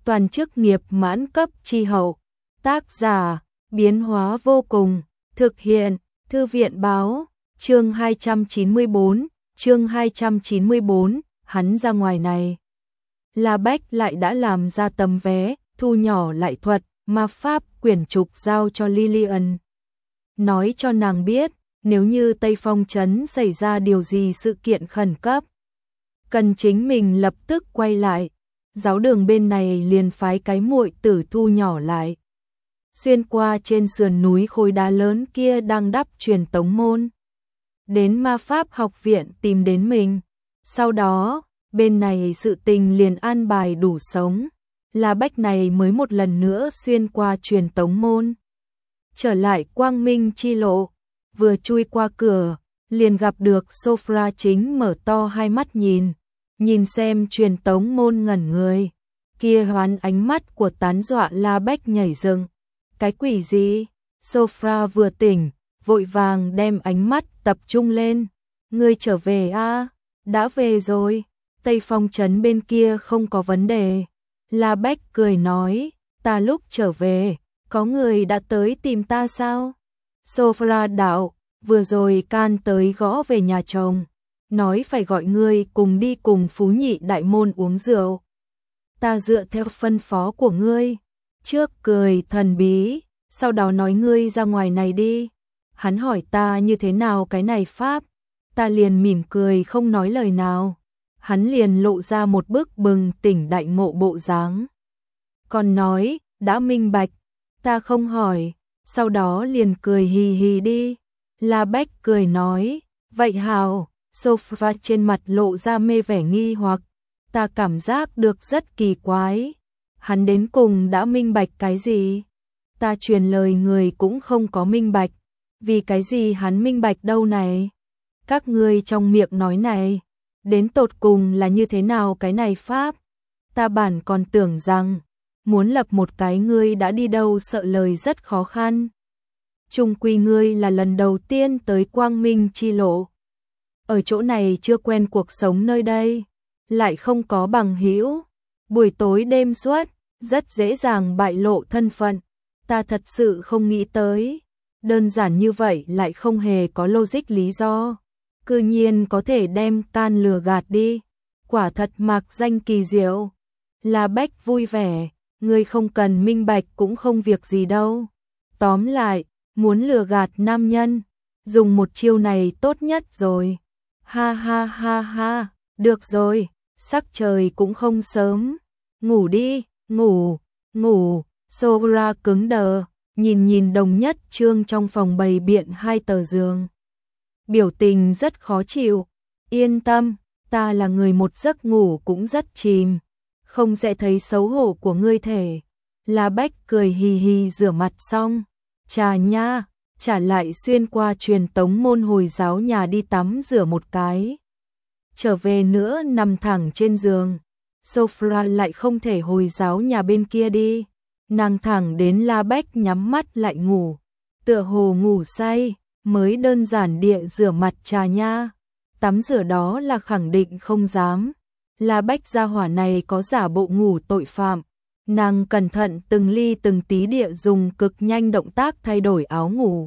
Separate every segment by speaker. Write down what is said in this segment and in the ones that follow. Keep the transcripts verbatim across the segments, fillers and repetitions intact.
Speaker 1: toàn chức nghiệp mãn cấp chi hậu. Tác giả, biến hóa vô cùng, thực hiện, Thư viện báo, chương hai trăm chín mươi bốn, chương hai trăm chín mươi bốn, hắn ra ngoài này. La Bách lại đã làm ra tấm vé, thu nhỏ lại thuật, ma pháp quyển trục giao cho Lillian. Nói cho nàng biết, nếu như Tây Phong trấn xảy ra điều gì sự kiện khẩn cấp, cần chính mình lập tức quay lại. Giáo đường bên này liền phái cái muội tử thu nhỏ lại. Xuyên qua trên sườn núi khối đá lớn kia đang đắp truyền tống môn. Đến ma pháp học viện tìm đến mình. Sau đó, bên này sự tình liền an bài đủ sống. La Bách này mới một lần nữa xuyên qua truyền tống môn. Trở lại quang minh chi lộ. Vừa chui qua cửa, liền gặp được Sophra chính mở to hai mắt nhìn. Nhìn xem truyền tống môn ngẩn người. Kia hoán ánh mắt của tán dọa La Bách nhảy dựng. Cái quỷ gì? Sophra vừa tỉnh, vội vàng đem ánh mắt tập trung lên. Ngươi trở về a? À? Đã về rồi. Tây Phong trấn bên kia không có vấn đề. La Bách cười nói, ta lúc trở về, có người đã tới tìm ta sao? Sophra đạo, vừa rồi can tới gõ về nhà chồng, nói phải gọi ngươi cùng đi cùng Phú Nhị đại môn uống rượu. Ta dựa theo phân phó của ngươi, trước cười thần bí, sau đó nói ngươi ra ngoài này đi. Hắn hỏi ta như thế nào cái này pháp, ta liền mỉm cười không nói lời nào. Hắn liền lộ ra một bức bừng tỉnh đại ngộ bộ dáng. Còn nói, đã minh bạch, ta không hỏi, sau đó liền cười hì hì đi. La Bách cười nói, vậy hào, Sophra trên mặt lộ ra mê vẻ nghi hoặc, ta cảm giác được rất kỳ quái. Hắn đến cùng đã minh bạch cái gì? Ta truyền lời người cũng không có minh bạch, vì cái gì hắn minh bạch đâu này? Các ngươi trong miệng nói này, đến tột cùng là như thế nào cái này pháp? Ta bản còn tưởng rằng, muốn lập một cái ngươi đã đi đâu sợ lời rất khó khăn. Chung quy ngươi là lần đầu tiên tới quang minh chi lộ. Ở chỗ này chưa quen cuộc sống nơi đây, lại không có bằng hữu, buổi tối đêm suốt, rất dễ dàng bại lộ thân phận. Ta thật sự không nghĩ tới, đơn giản như vậy lại không hề có logic lý do. Cư nhiên có thể đem can lừa gạt đi, quả thật mạc danh kỳ diệu. La Bách vui vẻ, ngươi không cần minh bạch cũng không việc gì đâu. Tóm lại, muốn lừa gạt nam nhân, dùng một chiêu này tốt nhất rồi. Ha ha ha ha, được rồi, sắc trời cũng không sớm. Ngủ đi, ngủ, ngủ. Sophra cứng đờ, nhìn nhìn đồng nhất trương trong phòng bày biện hai tờ giường. Biểu tình rất khó chịu. Yên tâm, ta là người một giấc ngủ cũng rất chìm, không sẽ thấy xấu hổ của ngươi thể. La Bách cười hì hì rửa mặt xong, trà nha, trả lại xuyên qua truyền tống môn hồi giáo nhà đi tắm rửa một cái. Trở về nữa nằm thẳng trên giường, Sophra lại không thể hồi giáo nhà bên kia đi. Nàng thẳng đến La Bách nhắm mắt lại ngủ, tựa hồ ngủ say, mới đơn giản địa rửa mặt trà nha. Tắm rửa đó là khẳng định không dám. La Bách gia hỏa này có giả bộ ngủ tội phạm. Nàng cẩn thận từng ly từng tí địa dùng cực nhanh động tác thay đổi áo ngủ.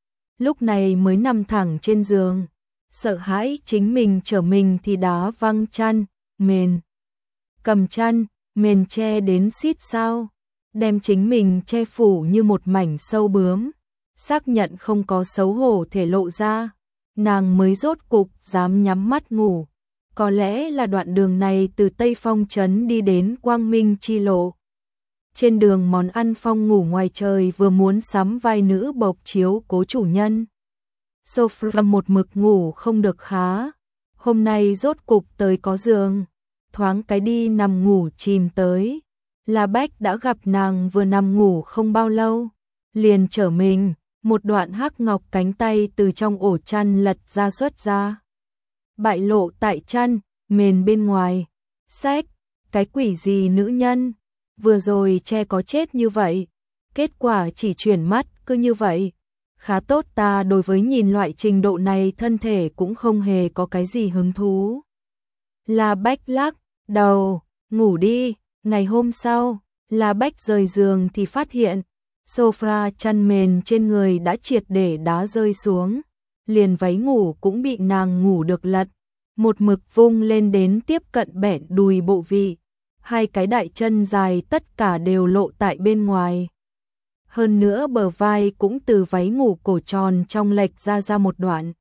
Speaker 1: Lúc này mới nằm thẳng trên giường, sợ hãi chính mình trở mình thì đá văng chăn, mền. Cầm chăn, mền che đến xít sao, đem chính mình che phủ như một mảnh sâu bướm. Xác nhận không có xấu hổ thể lộ ra, nàng mới rốt cục dám nhắm mắt ngủ. Có lẽ là đoạn đường này từ Tây Phong trấn đi đến Quang Minh chi lộ. Trên đường món ăn phong ngủ ngoài trời vừa muốn sắm vai nữ bộc chiếu cố chủ nhân. Sophra một mực ngủ không được khá, hôm nay rốt cục tới có giường, thoáng cái đi nằm ngủ chìm tới. La Bách đã gặp nàng vừa nằm ngủ không bao lâu, liền trở mình, một đoạn hắc ngọc cánh tay từ trong ổ chăn lật ra xuất ra. Bại lộ tại chăn, mền bên ngoài. Xách, cái quỷ gì nữ nhân, vừa rồi che có chết như vậy, kết quả chỉ chuyển mắt cứ như vậy. Khá tốt, ta đối với nhìn loại trình độ này thân thể cũng không hề có cái gì hứng thú. La Bách lắc đầu, ngủ đi, Ngày hôm sau, La Bách rời giường thì phát hiện, sofa chăn mền trên người đã triệt để đá rơi xuống, liền váy ngủ cũng bị nàng ngủ được lật, một mực vung lên đến tiếp cận bẹn đùi bộ vị, hai cái đại chân dài tất cả đều lộ tại bên ngoài. Hơn nữa bờ vai cũng từ váy ngủ cổ tròn trong lệch ra ra một đoạn.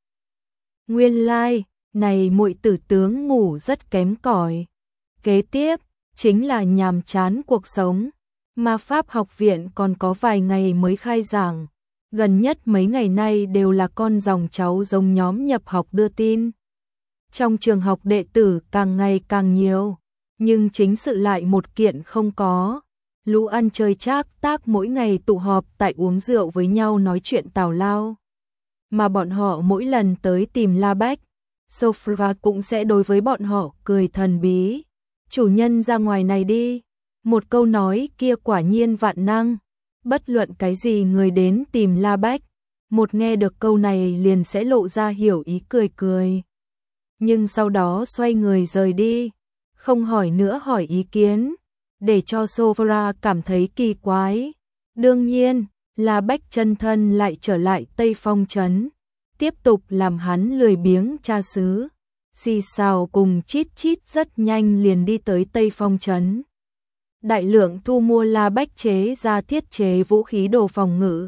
Speaker 1: Nguyên lai, like, này muội tử tướng ngủ rất kém cỏi. Kế tiếp, chính là nhàm chán cuộc sống. Ma Pháp học viện còn có vài ngày mới khai giảng, gần nhất mấy ngày nay đều là con dòng cháu giống nhóm nhập học đưa tin. Trong trường học đệ tử càng ngày càng nhiều, nhưng chính sự lại một kiện không có. Lũ ăn chơi trác tác mỗi ngày tụ họp tại uống rượu với nhau nói chuyện tào lao. Mà bọn họ mỗi lần tới tìm La Bách, Sophia cũng sẽ đối với bọn họ cười thần bí. Chủ nhân ra ngoài này đi. Một câu nói kia quả nhiên vạn năng. Bất luận cái gì người đến tìm La Bách, một nghe được câu này liền sẽ lộ ra hiểu ý cười cười. Nhưng sau đó xoay người rời đi, không hỏi nữa hỏi ý kiến, để cho Sophia cảm thấy kỳ quái. Đương nhiên, La Bách chân thân lại trở lại Tây Phong Trấn, tiếp tục làm hắn lười biếng tra xứ. Xì xào cùng chít chít rất nhanh liền đi tới Tây Phong Trấn. Đại lượng thu mua La Bách chế ra thiết chế vũ khí đồ phòng ngự.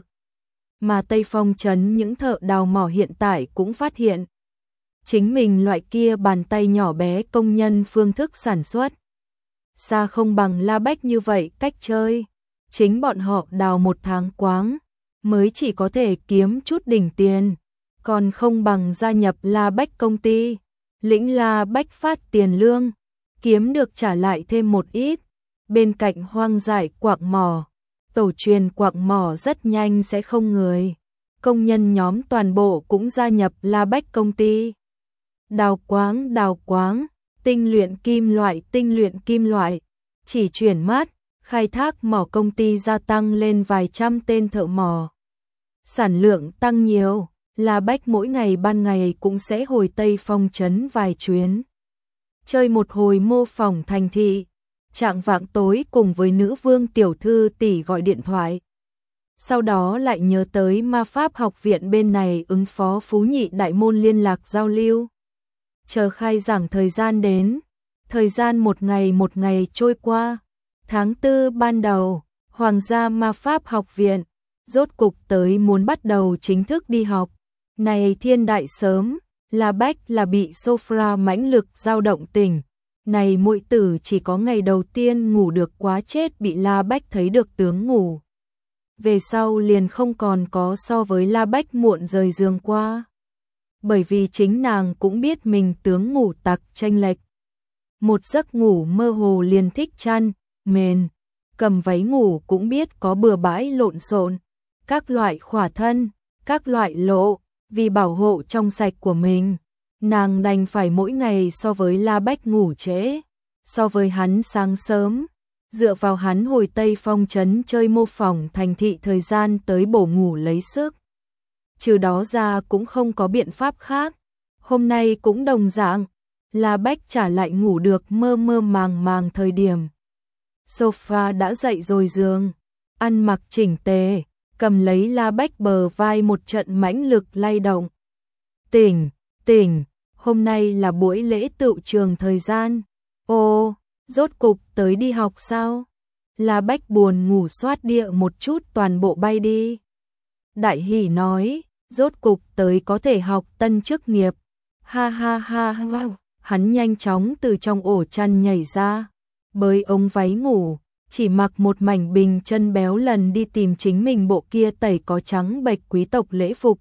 Speaker 1: Mà Tây Phong Trấn những thợ đào mỏ hiện tại cũng phát hiện chính mình loại kia bàn tay nhỏ bé công nhân phương thức sản xuất xa không bằng La Bách như vậy cách chơi. Chính bọn họ đào một tháng quáng mới chỉ có thể kiếm chút đỉnh tiền, còn không bằng gia nhập La Bách công ty, lĩnh La Bách phát tiền lương, kiếm được trả lại thêm một ít. Bên cạnh hoang dại quạng mỏ, tổ truyền quạng mỏ rất nhanh sẽ không người. Công nhân nhóm toàn bộ cũng gia nhập La Bách công ty. Đào quáng đào quáng, tinh luyện kim loại tinh luyện kim loại, chỉ chuyển mắt, khai thác mỏ công ty gia tăng lên vài trăm tên thợ mỏ. Sản lượng tăng nhiều, La Bách mỗi ngày ban ngày cũng sẽ hồi Tây Phong Trấn vài chuyến. Chơi một hồi mô phỏng thành thị, trạng vạng tối cùng với nữ vương tiểu thư tỷ gọi điện thoại. Sau đó lại nhớ tới Ma Pháp học viện bên này ứng phó phú nhị đại môn liên lạc giao lưu. Chờ khai giảng thời gian đến, thời gian một ngày một ngày trôi qua. Tháng tư ban đầu, Hoàng gia Ma Pháp học viện, rốt cục tới muốn bắt đầu chính thức đi học. Này thiên đại sớm, La Bách là bị Sophia mãnh lực dao động tỉnh. Này muội tử chỉ có ngày đầu tiên ngủ được quá chết bị La Bách thấy được tướng ngủ. Về sau liền không còn có so với La Bách muộn rời giường qua. Bởi vì chính nàng cũng biết mình tướng ngủ tặc chênh lệch. Một giấc ngủ mơ hồ liền thích chăn, mền, cầm váy ngủ cũng biết có bừa bãi lộn xộn, các loại khỏa thân, các loại lộ, vì bảo hộ trong sạch của mình. Nàng đành phải mỗi ngày so với La Bách ngủ trễ, so với hắn sáng sớm, dựa vào hắn hồi Tây Phong Trấn chơi mô phỏng thành thị thời gian tới bổ ngủ lấy sức. Trừ đó ra cũng không có biện pháp khác. Hôm nay cũng đồng dạng, La Bách trả lại ngủ được mơ mơ màng màng thời điểm. Sophia đã dậy rồi giường, ăn mặc chỉnh tề, cầm lấy La Bách bờ vai một trận mãnh lực lay động. Tỉnh, tỉnh. Hôm nay là buổi lễ tựu trường thời gian. Ô, rốt cục tới đi học sao? La Bách buồn ngủ xoát địa một chút toàn bộ bay đi. Đại hỉ nói, rốt cục tới có thể học tân chức nghiệp. Ha ha ha ha. Hắn nhanh chóng từ trong ổ chăn nhảy ra, bới ống váy ngủ, chỉ mặc một mảnh bình chân béo lần đi tìm chính mình bộ kia tẩy có trắng bệch quý tộc lễ phục.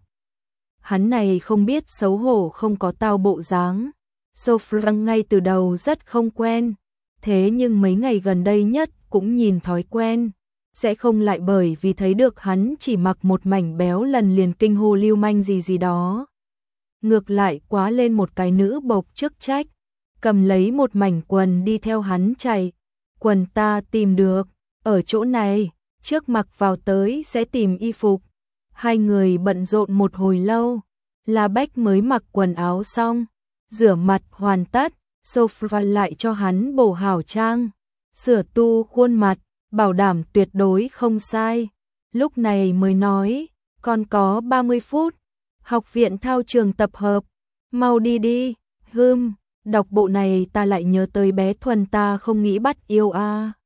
Speaker 1: Hắn này không biết xấu hổ không có tao bộ dáng. Sophia ngay từ đầu rất không quen, thế nhưng mấy ngày gần đây nhất cũng nhìn thói quen, sẽ không lại bởi vì thấy được hắn chỉ mặc một mảnh béo lần liền kinh hô lưu manh gì gì đó. Ngược lại quá lên một cái nữ bộc chức trách, cầm lấy một mảnh quần đi theo hắn chạy. Quần ta tìm được, ở chỗ này, trước mặc vào tới sẽ tìm y phục. Hai người bận rộn một hồi lâu, La Bách mới mặc quần áo xong, rửa mặt hoàn tất, Sophia lại cho hắn bổ hảo trang, sửa tu khuôn mặt, bảo đảm tuyệt đối không sai. Lúc này mới nói, còn có ba mươi phút, học viện thao trường tập hợp, mau đi đi. Hừm, đọc bộ này ta lại nhớ tới bé Thuần ta không nghĩ bắt yêu a.